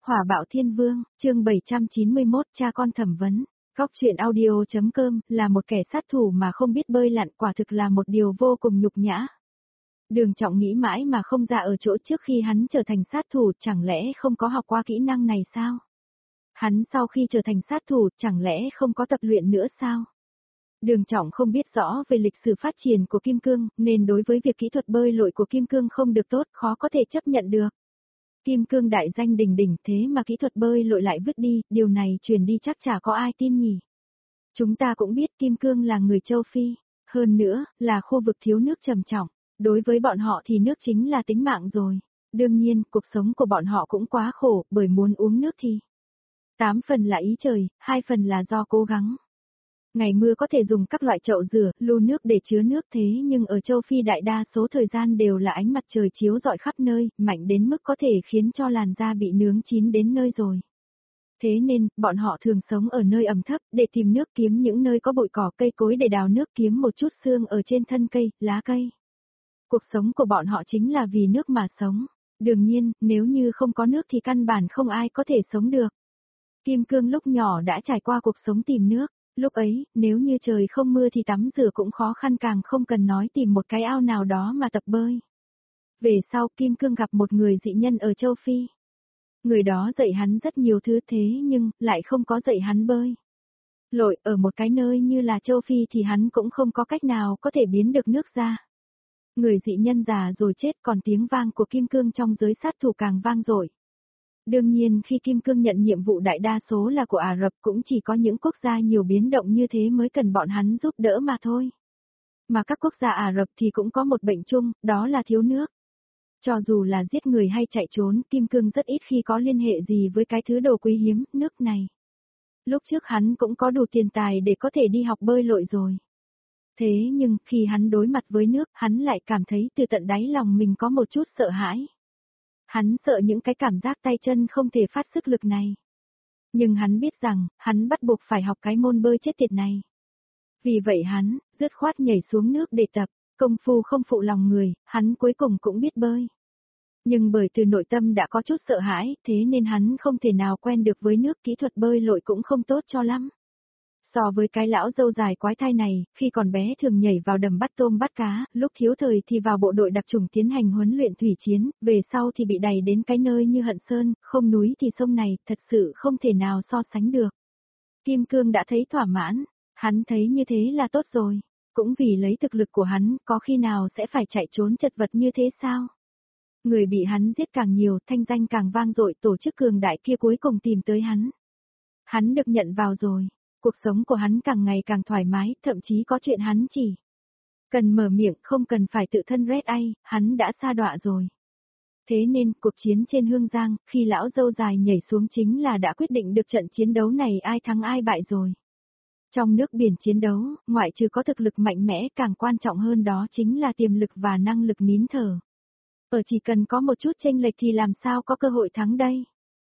Hỏa bạo thiên vương, chương 791 cha con thẩm vấn. Góc chuyện audio.com là một kẻ sát thủ mà không biết bơi lặn, quả thực là một điều vô cùng nhục nhã. Đường Trọng nghĩ mãi mà không ra ở chỗ trước khi hắn trở thành sát thủ, chẳng lẽ không có học qua kỹ năng này sao? Hắn sau khi trở thành sát thủ chẳng lẽ không có tập luyện nữa sao? Đường Trọng không biết rõ về lịch sử phát triển của Kim Cương, nên đối với việc kỹ thuật bơi lội của Kim Cương không được tốt, khó có thể chấp nhận được. Kim Cương đại danh đỉnh đỉnh thế mà kỹ thuật bơi lội lại vứt đi, điều này truyền đi chắc chả có ai tin nhỉ. Chúng ta cũng biết Kim Cương là người châu Phi, hơn nữa, là khu vực thiếu nước trầm trọng, đối với bọn họ thì nước chính là tính mạng rồi. Đương nhiên, cuộc sống của bọn họ cũng quá khổ, bởi muốn uống nước thì 8 phần là ý trời, 2 phần là do cố gắng. Ngày mưa có thể dùng các loại chậu rửa, lu nước để chứa nước, thế nhưng ở châu Phi đại đa số thời gian đều là ánh mặt trời chiếu rọi khắp nơi, mạnh đến mức có thể khiến cho làn da bị nướng chín đến nơi rồi. Thế nên, bọn họ thường sống ở nơi ẩm thấp, để tìm nước, kiếm những nơi có bụi cỏ cây cối để đào nước, kiếm một chút xương ở trên thân cây, lá cây. Cuộc sống của bọn họ chính là vì nước mà sống. Đương nhiên, nếu như không có nước thì căn bản không ai có thể sống được. Kim Cương lúc nhỏ đã trải qua cuộc sống tìm nước. Lúc ấy, nếu như trời không mưa thì tắm rửa cũng khó khăn, càng không cần nói tìm một cái ao nào đó mà tập bơi. Về sau Kim Cương gặp một người dị nhân ở châu Phi. Người đó dạy hắn rất nhiều thứ, thế nhưng, lại không có dạy hắn bơi. Lội ở một cái nơi như là châu Phi thì hắn cũng không có cách nào có thể biến được nước ra. Người dị nhân già rồi chết, còn tiếng vang của Kim Cương trong giới sát thủ càng vang dội. Đương nhiên khi Kim Cương nhận nhiệm vụ đại đa số là của Ả Rập, cũng chỉ có những quốc gia nhiều biến động như thế mới cần bọn hắn giúp đỡ mà thôi. Mà các quốc gia Ả Rập thì cũng có một bệnh chung, đó là thiếu nước. Cho dù là giết người hay chạy trốn, Kim Cương rất ít khi có liên hệ gì với cái thứ đồ quý hiếm, nước này. Lúc trước hắn cũng có đủ tiền tài để có thể đi học bơi lội rồi. Thế nhưng, khi hắn đối mặt với nước, hắn lại cảm thấy từ tận đáy lòng mình có một chút sợ hãi. Hắn sợ những cái cảm giác tay chân không thể phát sức lực này. Nhưng hắn biết rằng, hắn bắt buộc phải học cái môn bơi chết tiệt này. Vì vậy hắn, dứt khoát nhảy xuống nước để tập, công phu không phụ lòng người, hắn cuối cùng cũng biết bơi. Nhưng bởi từ nội tâm đã có chút sợ hãi, thế nên hắn không thể nào quen được với nước, kỹ thuật bơi lội cũng không tốt cho lắm. So với cái lão râu dài quái thai này, khi còn bé thường nhảy vào đầm bắt tôm bắt cá, lúc thiếu thời thì vào bộ đội đặc chủng tiến hành huấn luyện thủy chiến, về sau thì bị đày đến cái nơi như Hận Sơn, không núi thì sông này, thật sự không thể nào so sánh được. Kim Cương đã thấy thỏa mãn, hắn thấy như thế là tốt rồi, cũng vì lấy thực lực của hắn, có khi nào sẽ phải chạy trốn chật vật như thế sao? Người bị hắn giết càng nhiều, thanh danh càng vang dội, tổ chức cường đại kia cuối cùng tìm tới hắn. Hắn được nhận vào rồi. Cuộc sống của hắn càng ngày càng thoải mái, thậm chí có chuyện hắn chỉ cần mở miệng, không cần phải tự thân rét ai, hắn đã sa đọa rồi. Thế nên, cuộc chiến trên Hương Giang, khi lão dâu dài nhảy xuống chính là đã quyết định được trận chiến đấu này ai thắng ai bại rồi. Trong nước biển chiến đấu, ngoại trừ có thực lực mạnh mẽ, càng quan trọng hơn đó chính là tiềm lực và năng lực nín thở. Chỉ cần có một chút chênh lệch thì làm sao có cơ hội thắng đây.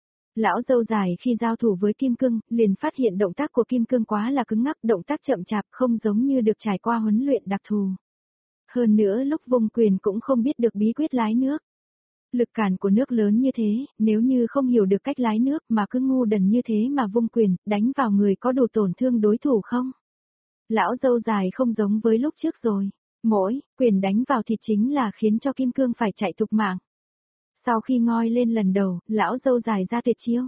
Lão dâu dài khi giao thủ với Kim Cương, liền phát hiện động tác của Kim Cương quá là cứng ngắc, động tác chậm chạp, không giống như được trải qua huấn luyện đặc thù. Hơn nữa lúc vung quyền cũng không biết được bí quyết lái nước. Lực cản của nước lớn như thế, nếu như không hiểu được cách lái nước mà cứ ngu đần như thế mà vung quyền, đánh vào người có đủ tổn thương đối thủ không? Lão dâu dài không giống với lúc trước rồi. Mỗi quyền đánh vào thì chính là khiến cho Kim Cương phải chạy thục mạng. Sau khi ngoi lên lần đầu, lão dâu dài ra tuyệt chiêu.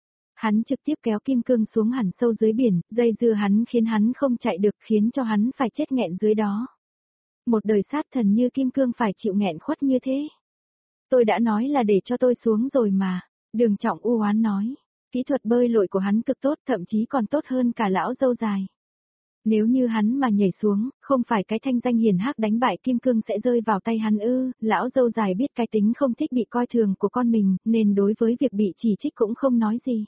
Hắn trực tiếp kéo Kim Cương xuống hẳn sâu dưới biển, dây dưa hắn khiến hắn không chạy được, khiến cho hắn phải chết nghẹn dưới đó. Một đời sát thần như Kim Cương phải chịu nghẹn khuất như thế. Tôi đã nói là để cho tôi xuống rồi mà, Đường Trọng u oán nói. Kỹ thuật bơi lội của hắn cực tốt, thậm chí còn tốt hơn cả lão dâu dài. Nếu như hắn mà nhảy xuống, không phải cái thanh danh hiển hách đánh bại Kim Cương sẽ rơi vào tay hắn ư? Lão dâu dài biết cái tính không thích bị coi thường của con mình, nên đối với việc bị chỉ trích cũng không nói gì.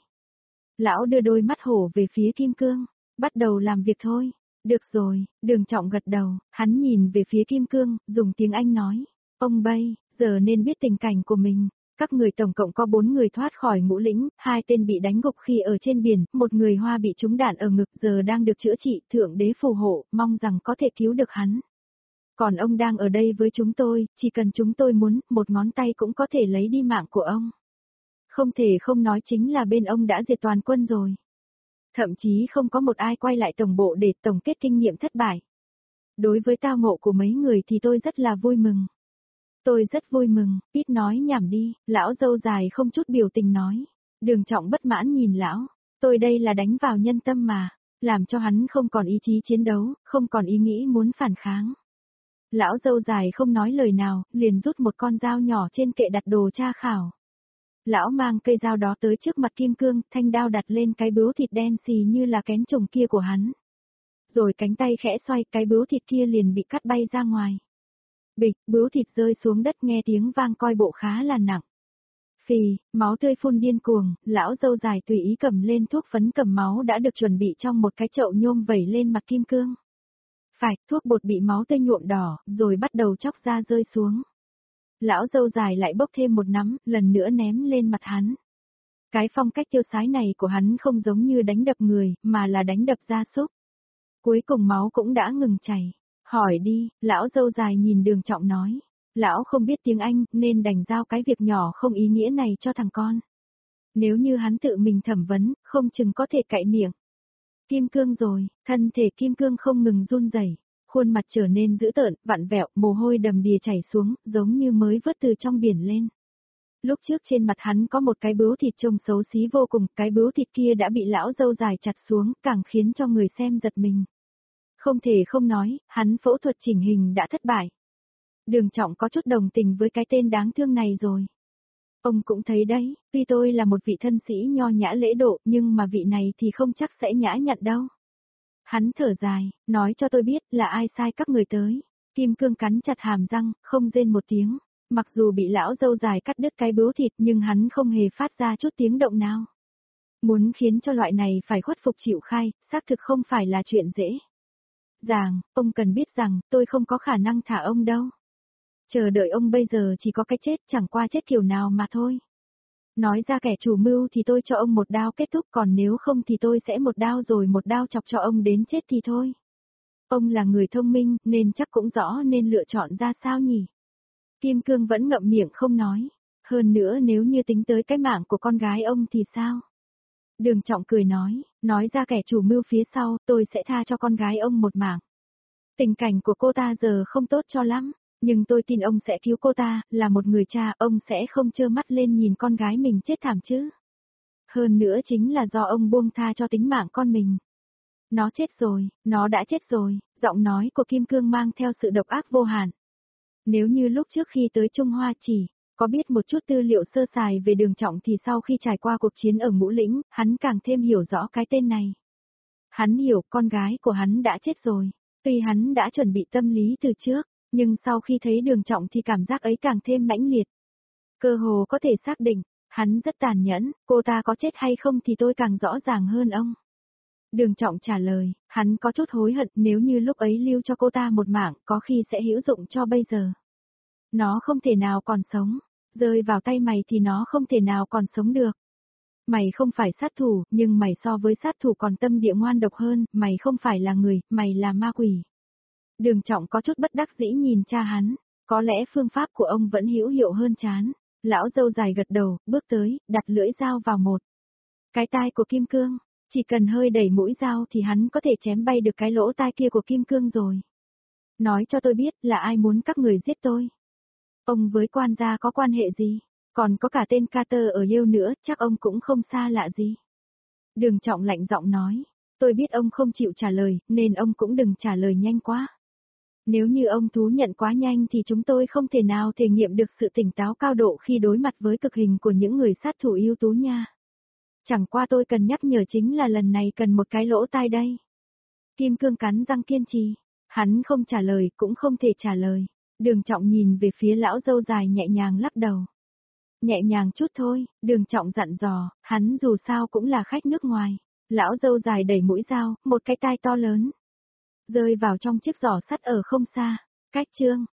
Lão đưa đôi mắt hổ về phía Kim Cương, bắt đầu làm việc thôi. Được rồi, Đường Trọng gật đầu, hắn nhìn về phía Kim Cương, dùng tiếng Anh nói. Ông Bay, giờ nên biết tình cảnh của mình. Các người tổng cộng có 4 người thoát khỏi ngũ lĩnh, 2 tên bị đánh gục khi ở trên biển, một người Hoa bị trúng đạn ở ngực giờ đang được chữa trị, Thượng Đế phù hộ, mong rằng có thể cứu được hắn. Còn ông đang ở đây với chúng tôi, chỉ cần chúng tôi muốn, một ngón tay cũng có thể lấy đi mạng của ông. Không thể không nói chính là bên ông đã diệt toàn quân rồi. Thậm chí không có một ai quay lại tổng bộ để tổng kết kinh nghiệm thất bại. Đối với tao ngộ của mấy người thì tôi rất là vui mừng. Tôi rất vui mừng, ít nói nhảm đi, lão râu dài không chút biểu tình nói. Đường Trọng bất mãn nhìn lão, tôi đây là đánh vào nhân tâm mà, làm cho hắn không còn ý chí chiến đấu, không còn ý nghĩ muốn phản kháng. Lão râu dài không nói lời nào, liền rút một con dao nhỏ trên kệ đặt đồ tra khảo. Lão mang cây dao đó tới trước mặt Kim Cương, thanh đao đặt lên cái bướu thịt đen xì như là kén trùng kia của hắn. Rồi cánh tay khẽ xoay, cái bướu thịt kia liền bị cắt bay ra ngoài. Bịch, bướu thịt rơi xuống đất nghe tiếng vang coi bộ khá là nặng. Phì, máu tươi phun điên cuồng, lão râu dài tùy ý cầm lên thuốc phấn cầm máu đã được chuẩn bị trong một cái chậu nhôm vẩy lên mặt Kim Cương. Phải, thuốc bột bị máu tươi nhuộm đỏ, rồi bắt đầu chóc ra rơi xuống. Lão râu dài lại bốc thêm một nắm, lần nữa ném lên mặt hắn. Cái phong cách tiêu sái này của hắn không giống như đánh đập người, mà là đánh đập gia súc. Cuối cùng máu cũng đã ngừng chảy. Hỏi đi, lão râu dài nhìn Đường Trọng nói. Lão không biết tiếng Anh, nên đành giao cái việc nhỏ không ý nghĩa này cho thằng con. Nếu như hắn tự mình thẩm vấn, không chừng có thể cạy miệng. Kim Cương rồi, thân thể Kim Cương không ngừng run rẩy, khuôn mặt trở nên dữ tợn, vặn vẹo, mồ hôi đầm đìa chảy xuống, giống như mới vớt từ trong biển lên. Lúc trước trên mặt hắn có một cái bướu thịt trông xấu xí vô cùng, cái bướu thịt kia đã bị lão râu dài chặt xuống, càng khiến cho người xem giật mình. Không thể không nói, hắn phẫu thuật chỉnh hình đã thất bại. Đường Trọng có chút đồng tình với cái tên đáng thương này rồi. Ông cũng thấy đấy, tuy tôi là một vị thân sĩ nho nhã lễ độ, nhưng mà vị này thì không chắc sẽ nhã nhặn đâu. Hắn thở dài, nói cho tôi biết là ai sai các người tới. Kim Cương cắn chặt hàm răng, không rên một tiếng. Mặc dù bị lão râu dài cắt đứt cái bướu thịt nhưng hắn không hề phát ra chút tiếng động nào. Muốn khiến cho loại này phải khuất phục chịu khai, xác thực không phải là chuyện dễ. Giàng, ông cần biết rằng tôi không có khả năng thả ông đâu. Chờ đợi ông bây giờ chỉ có cái chết, chẳng qua chết kiểu nào mà thôi. Nói ra kẻ chủ mưu thì tôi cho ông một đao kết thúc, còn nếu không thì tôi sẽ một đao rồi một đao chọc cho ông đến chết thì thôi. Ông là người thông minh nên chắc cũng rõ nên lựa chọn ra sao nhỉ. Kim Cương vẫn ngậm miệng không nói. Hơn nữa nếu như tính tới cái mạng của con gái ông thì sao? Đường Trọng cười nói ra kẻ chủ mưu phía sau, tôi sẽ tha cho con gái ông một mạng. Tình cảnh của cô ta giờ không tốt cho lắm, nhưng tôi tin ông sẽ cứu cô ta, là một người cha, ông sẽ không trơ mắt lên nhìn con gái mình chết thảm chứ. Hơn nữa chính là do ông buông tha cho tính mạng con mình. Nó chết rồi, nó đã chết rồi, giọng nói của Kim Cương mang theo sự độc ác vô hạn. Nếu như lúc trước khi tới Trung Hoa chỉ có biết một chút tư liệu sơ sài về Đường Trọng thì sau khi trải qua cuộc chiến ở Ngũ Lĩnh, hắn càng thêm hiểu rõ cái tên này. Hắn hiểu con gái của hắn đã chết rồi, tuy hắn đã chuẩn bị tâm lý từ trước, nhưng sau khi thấy Đường Trọng thì cảm giác ấy càng thêm mãnh liệt. Cơ hồ có thể xác định, hắn rất tàn nhẫn, cô ta có chết hay không thì tôi càng rõ ràng hơn ông. Đường Trọng trả lời, hắn có chút hối hận nếu như lúc ấy lưu cho cô ta một mạng có khi sẽ hữu dụng cho bây giờ. Nó không thể nào còn sống, rơi vào tay mày thì nó không thể nào còn sống được. Mày không phải sát thủ, nhưng mày so với sát thủ còn tâm địa ngoan độc hơn, mày không phải là người, mày là ma quỷ. Đường Trọng có chút bất đắc dĩ nhìn cha hắn, có lẽ phương pháp của ông vẫn hữu hiệu hơn chán. Lão râu dài gật đầu, bước tới, đặt lưỡi dao vào một cái tai của Kim Cương, chỉ cần hơi đẩy mũi dao thì hắn có thể chém bay được cái lỗ tai kia của Kim Cương rồi. Nói cho tôi biết là ai muốn các người giết tôi. Ông với quan gia có quan hệ gì? Còn có cả tên Carter ở Yale nữa, chắc ông cũng không xa lạ gì. Đường Trọng lạnh giọng nói, tôi biết ông không chịu trả lời, nên ông cũng đừng trả lời nhanh quá. Nếu như ông thú nhận quá nhanh thì chúng tôi không thể nào thể nghiệm được sự tỉnh táo cao độ khi đối mặt với cực hình của những người sát thủ ưu tú nha. Chẳng qua tôi cần nhắc nhở chính là lần này cần một cái lỗ tai đây. Kim Cương cắn răng kiên trì, hắn không trả lời cũng không thể trả lời. Đường Trọng nhìn về phía lão râu dài nhẹ nhàng lắc đầu. Nhẹ nhàng chút thôi, Đường Trọng dặn dò, hắn dù sao cũng là khách nước ngoài. Lão râu dài đẩy mũi dao, một cái tai to lớn rơi vào trong chiếc giỏ sắt ở không xa. Cách chương